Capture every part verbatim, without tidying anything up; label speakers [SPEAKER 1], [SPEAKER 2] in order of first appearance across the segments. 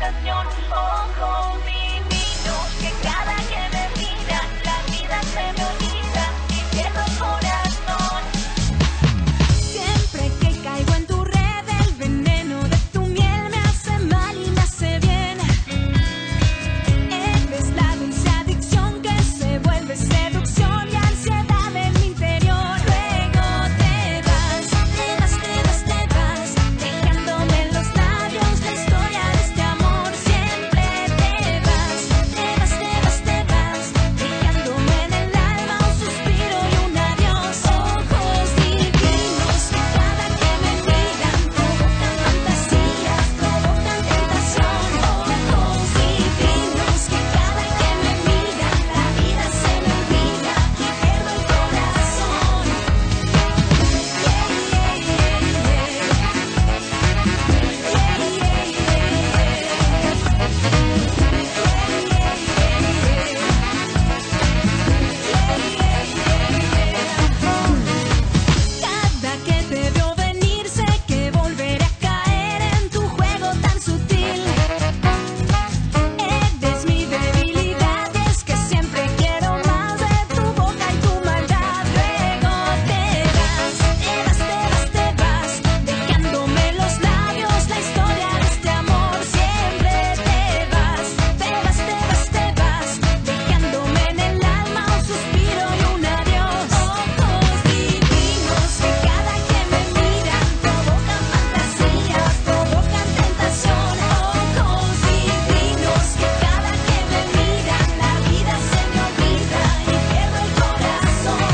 [SPEAKER 1] tentación. Ojos divinos que cada que me miran la vida se me olvida y pierdo el corazón.
[SPEAKER 2] Siempre que caigo en tu red, el veneno de tu miel me hace mal y me hace bien. Eres la dulce adicción que se vuelve seducción y ansiedad en mi interior. Luego te vas, te vas, te vas, te vas, dejándome en los labios la historia de este amor. Siempre te vas, te vas, te vas, te vas, dejándome en el alma un suspiro y un adiós. Ojos divinos que cada que me miran provocan fantasías, provocan tentación. Ojos divinos que cada que me miran la vida se me olvida y pierdo el corazón. Cada que te veo venir sé que volveré a caer en tu juego tan sutil. Eres mi debilidad y es que siempre quiero más de tu boca y tu maldad. Luego te vas, te vas, te vas, te vas, dejándome en los labios la historia de este amor. Siempre te vas, te vas, te vas, te vas, dejándome en el alma un suspiro y un adiós. Ojos divinos que cada que me miran provocan fantasías, provocan tentación. Ojos divinos que cada que me miran la vida se me olvida y pierdo el corazón.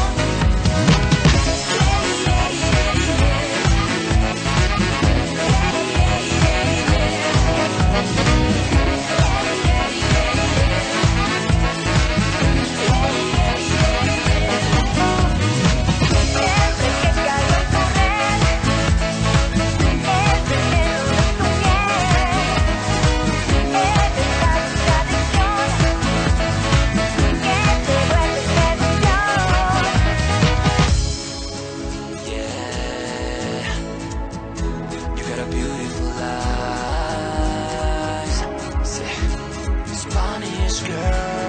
[SPEAKER 2] Siempre que caigo en tu red, el veneno de tu miel, eres la dulce adicción que te vuelve seducción.
[SPEAKER 3] Yeah, you got a beautiful eyes. Spanish girl.